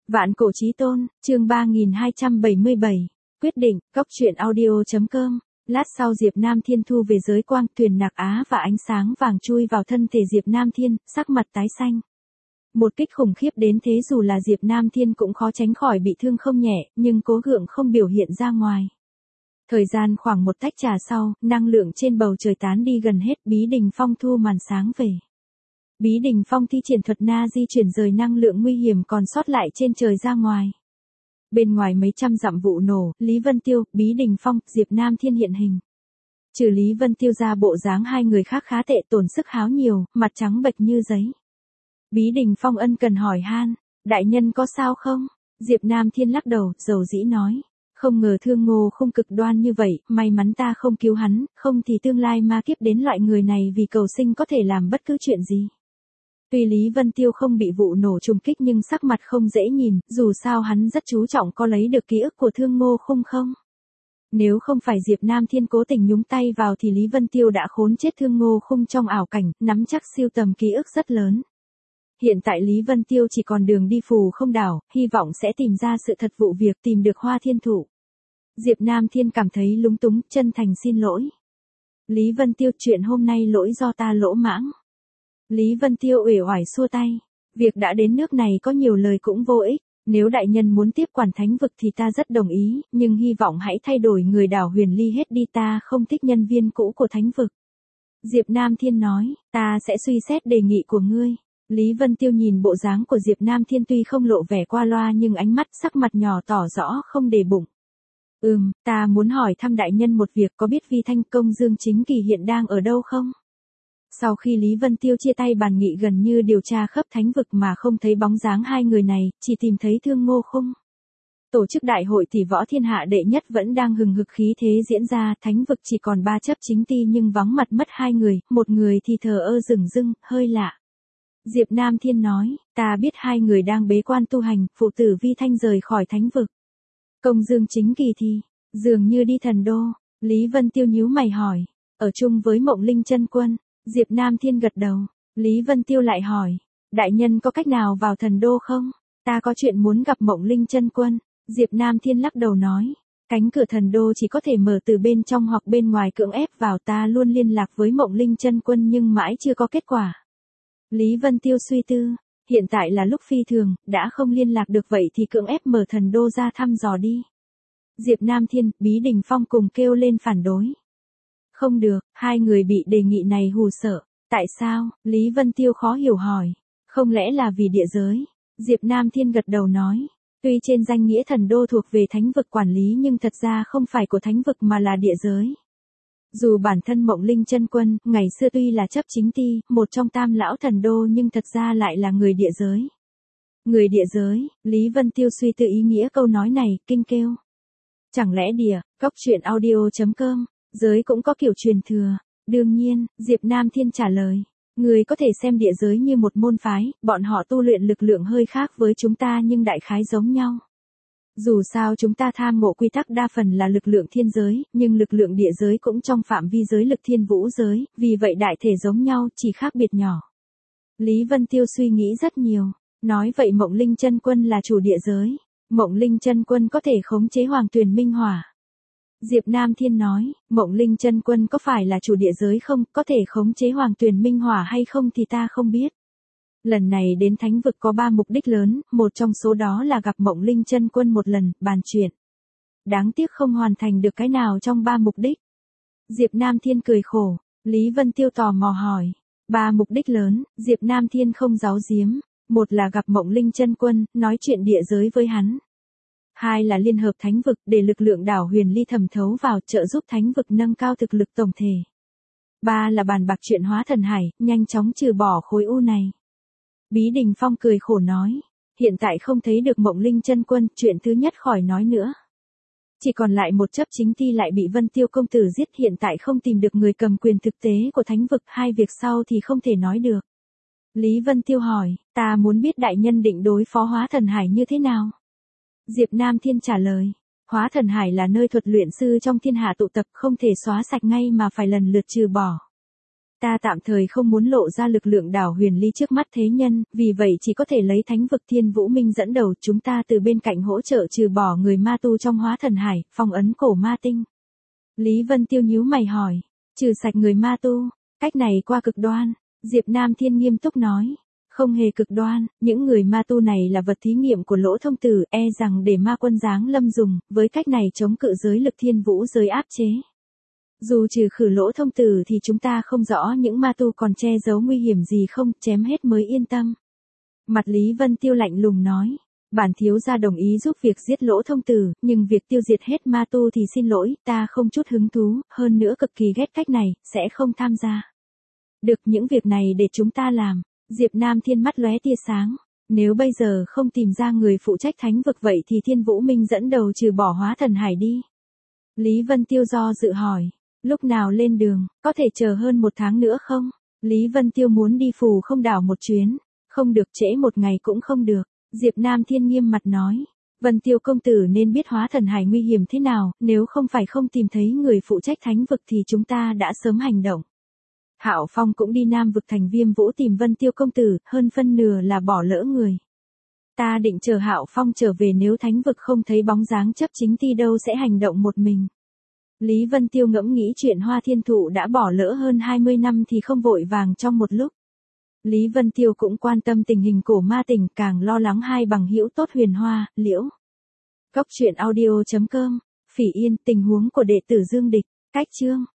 Vạn cổ chí tôn, chương 3277. Quyết định, góc truyện audio.com. Lát sau Diệp Nam Thiên thu về giới quang, tuyền nạc á và ánh sáng vàng chui vào thân thể Diệp Nam Thiên, sắc mặt tái xanh. Một kích khủng khiếp đến thế dù là Diệp Nam Thiên cũng khó tránh khỏi bị thương không nhẹ, nhưng cố gượng không biểu hiện ra ngoài. Thời gian khoảng một tách trà sau, năng lượng trên bầu trời tán đi gần hết, Bí Đình Phong thu màn sáng về. Bí Đình Phong thi triển thuật na di chuyển rời năng lượng nguy hiểm còn sót lại trên trời ra ngoài. Bên ngoài mấy trăm dặm vụ nổ, Lý Vân Tiêu, Bí Đình Phong, Diệp Nam Thiên hiện hình. Trừ Lý Vân Tiêu ra bộ dáng hai người khác khá tệ, tổn sức háo nhiều, mặt trắng bệch như giấy. Bí Đình Phong ân cần hỏi han, đại nhân có sao không? Diệp Nam Thiên lắc đầu, dầu dĩ nói. Không ngờ Thương Ngô không cực đoan như vậy, may mắn ta không cứu hắn, không thì tương lai ma kiếp đến loại người này vì cầu sinh có thể làm bất cứ chuyện gì. Tuy Lý Vân Tiêu không bị vụ nổ trùng kích nhưng sắc mặt không dễ nhìn, dù sao hắn rất chú trọng có lấy được ký ức của Thương Ngô không. Nếu không phải Diệp Nam Thiên cố tình nhúng tay vào thì Lý Vân Tiêu đã khốn chết Thương Ngô không trong ảo cảnh, nắm chắc siêu tầm ký ức rất lớn. Hiện tại Lý Vân Tiêu chỉ còn đường đi phù không đảo, hy vọng sẽ tìm ra sự thật vụ việc, tìm được Hoa Thiên Thụ. Diệp Nam Thiên cảm thấy lúng túng, chân thành xin lỗi. Lý Vân Tiêu, chuyện hôm nay lỗi do ta lỗ mãng. Lý Vân Tiêu uể oải xua tay. Việc đã đến nước này có nhiều lời cũng vô ích. Nếu đại nhân muốn tiếp quản thánh vực thì ta rất đồng ý, nhưng hy vọng hãy thay đổi người đảo Huyền Ly hết đi, ta không thích nhân viên cũ của thánh vực. Diệp Nam Thiên nói, ta sẽ suy xét đề nghị của ngươi. Lý Vân Tiêu nhìn bộ dáng của Diệp Nam Thiên tuy không lộ vẻ qua loa nhưng ánh mắt sắc mặt nhỏ tỏ rõ không để bụng. Ta muốn hỏi thăm đại nhân một việc, có biết Vi Thanh Công Dương Chính Kỳ hiện đang ở đâu không? Sau khi Lý Vân Tiêu chia tay bàn nghị gần như điều tra khắp thánh vực mà không thấy bóng dáng hai người này, chỉ tìm thấy Thương Ngô không. Tổ chức đại hội tỷ võ thiên hạ đệ nhất vẫn đang hừng hực khí thế diễn ra, thánh vực chỉ còn 3 chấp chính ti nhưng vắng mặt mất 2 người, một người thì thờ ơ dửng dưng, hơi lạ. Diệp Nam Thiên nói, ta biết 2 người đang bế quan tu hành, phụ tử Vi Thanh rời khỏi thánh vực. Công Dương Chính Kỳ thì, dường như đi Thần Đô. Lý Vân Tiêu nhíu mày hỏi, ở chung với Mộng Linh Chân Quân. Diệp Nam Thiên gật đầu. Lý Vân Tiêu lại hỏi, đại nhân có cách nào vào Thần Đô không? Ta có chuyện muốn gặp Mộng Linh Chân Quân. Diệp Nam Thiên lắc đầu nói, cánh cửa Thần Đô chỉ có thể mở từ bên trong hoặc bên ngoài, cưỡng ép vào, ta luôn liên lạc với Mộng Linh Chân Quân nhưng mãi chưa có kết quả. Lý Vân Tiêu suy tư, hiện tại là lúc phi thường, đã không liên lạc được vậy thì cưỡng ép mở Thần Đô ra thăm dò đi. Diệp Nam Thiên, Bí Đình Phong cùng kêu lên phản đối. Không được, 2 người bị đề nghị này hù sợ. Tại sao? Lý Vân Tiêu khó hiểu hỏi. Không lẽ là vì địa giới? Diệp Nam Thiên gật đầu nói. Tuy trên danh nghĩa Thần Đô thuộc về thánh vực quản lý nhưng thật ra không phải của thánh vực mà là địa giới. Dù bản thân Mộng Linh Chân Quân, ngày xưa tuy là chấp chính ti, một trong tam lão Thần Đô nhưng thật ra lại là người địa giới. Người địa giới, Lý Vân Tiêu suy tư ý nghĩa câu nói này, kinh kêu. Chẳng lẽ góc truyện audio.com, giới cũng có kiểu truyền thừa? Đương nhiên, Diệp Nam Thiên trả lời. Người có thể xem địa giới như một môn phái, bọn họ tu luyện lực lượng hơi khác với chúng ta nhưng đại khái giống nhau. Dù sao chúng ta tham ngộ quy tắc đa phần là lực lượng thiên giới, nhưng lực lượng địa giới cũng trong phạm vi giới lực thiên vũ giới, vì vậy đại thể giống nhau, chỉ khác biệt nhỏ. Lý Vân Tiêu suy nghĩ rất nhiều, nói vậy Mộng Linh Chân Quân là chủ địa giới. Mộng Linh Chân Quân có thể khống chế Hoàng Tuyền Minh Hỏa. Diệp Nam Thiên nói, Mộng Linh Chân Quân có phải là chủ địa giới không, có thể khống chế Hoàng Tuyền Minh Hỏa hay không thì ta không biết. Lần này đến thánh vực có 3 mục đích lớn, một trong số đó là gặp Mộng Linh Chân Quân một lần, bàn chuyện. Đáng tiếc không hoàn thành được cái nào trong 3 mục đích. Diệp Nam Thiên cười khổ. Lý Vân Tiêu tò mò hỏi. 3 mục đích lớn, Diệp Nam Thiên không giấu giếm. Một là gặp Mộng Linh Chân Quân, nói chuyện địa giới với hắn. 2 là liên hợp thánh vực để lực lượng đảo Huyền Ly thẩm thấu vào, trợ giúp thánh vực nâng cao thực lực tổng thể. 3 là bàn bạc chuyện hóa thần hải, nhanh chóng trừ bỏ khối u này. Bí Đình Phong cười khổ nói, hiện tại không thấy được Mộng Linh Chân Quân, chuyện thứ nhất khỏi nói nữa. Chỉ còn lại một chấp chính ti lại bị Vân Tiêu công tử giết, hiện tại không tìm được người cầm quyền thực tế của thánh vực, 2 việc sau thì không thể nói được. Lý Vân Tiêu hỏi, ta muốn biết đại nhân định đối phó hóa thần hải như thế nào? Diệp Nam Thiên trả lời, hóa thần hải là nơi thuật luyện sư trong thiên hạ tụ tập, không thể xóa sạch ngay mà phải lần lượt trừ bỏ. Ta tạm thời không muốn lộ ra lực lượng đảo huyền ly trước mắt thế nhân, vì vậy chỉ có thể lấy thánh vực Thiên Vũ Minh dẫn đầu, chúng ta từ bên cạnh hỗ trợ trừ bỏ người ma tu trong hóa thần hải, phong ấn cổ ma tinh. Lý Vân Tiêu nhíu mày hỏi, trừ sạch người ma tu, cách này qua cực đoan. Diệp Nam Thiên nghiêm túc nói, không hề cực đoan, những người ma tu này là vật thí nghiệm của Lỗ Thông Tử, e rằng để ma quân giáng lâm dùng, với cách này chống cự giới lực thiên vũ giới áp chế. Dù trừ khử Lỗ Thông Tử thì chúng ta không rõ những ma tu còn che giấu nguy hiểm gì không, chém hết mới yên tâm. Mặt Lý Vân Tiêu lạnh lùng nói, bản thiếu gia đồng ý giúp việc giết Lỗ Thông Tử, nhưng việc tiêu diệt hết ma tu thì xin lỗi, ta không chút hứng thú, hơn nữa cực kỳ ghét cách này, sẽ không tham gia. Được, những việc này để chúng ta làm. Diệp Nam Thiên mắt lóe tia sáng. Nếu bây giờ không tìm ra người phụ trách thánh vực vậy thì Thiên Vũ Minh dẫn đầu trừ bỏ hóa thần hải đi. Lý Vân Tiêu do dự hỏi. Lúc nào lên đường, có thể chờ hơn 1 tháng nữa không? Lý Vân Tiêu muốn đi Phù Không đảo một chuyến. Không được, trễ 1 ngày cũng không được. Diệp Nam Thiên nghiêm mặt nói. Vân Tiêu công tử nên biết hóa thần hải nguy hiểm thế nào, nếu không phải không tìm thấy người phụ trách thánh vực thì chúng ta đã sớm hành động. Hạo Phong cũng đi Nam vực thành Viêm Vũ tìm Vân Tiêu công tử, hơn phân nửa là bỏ lỡ người. Ta định chờ Hạo Phong trở về, nếu thánh vực không thấy bóng dáng chấp chính ti đâu sẽ hành động một mình. Lý Vân Tiêu ngẫm nghĩ chuyện Hoa Thiên Thụ đã bỏ lỡ hơn 20 năm thì không vội vàng trong một lúc. Lý Vân Tiêu cũng quan tâm tình hình cổ ma tỉnh, càng lo lắng hai bằng hữu tốt Huyền Hoa, Liễu. Cốc truyện audio.com, Phỉ Yên, tình huống của đệ tử Dương Địch, cách chương.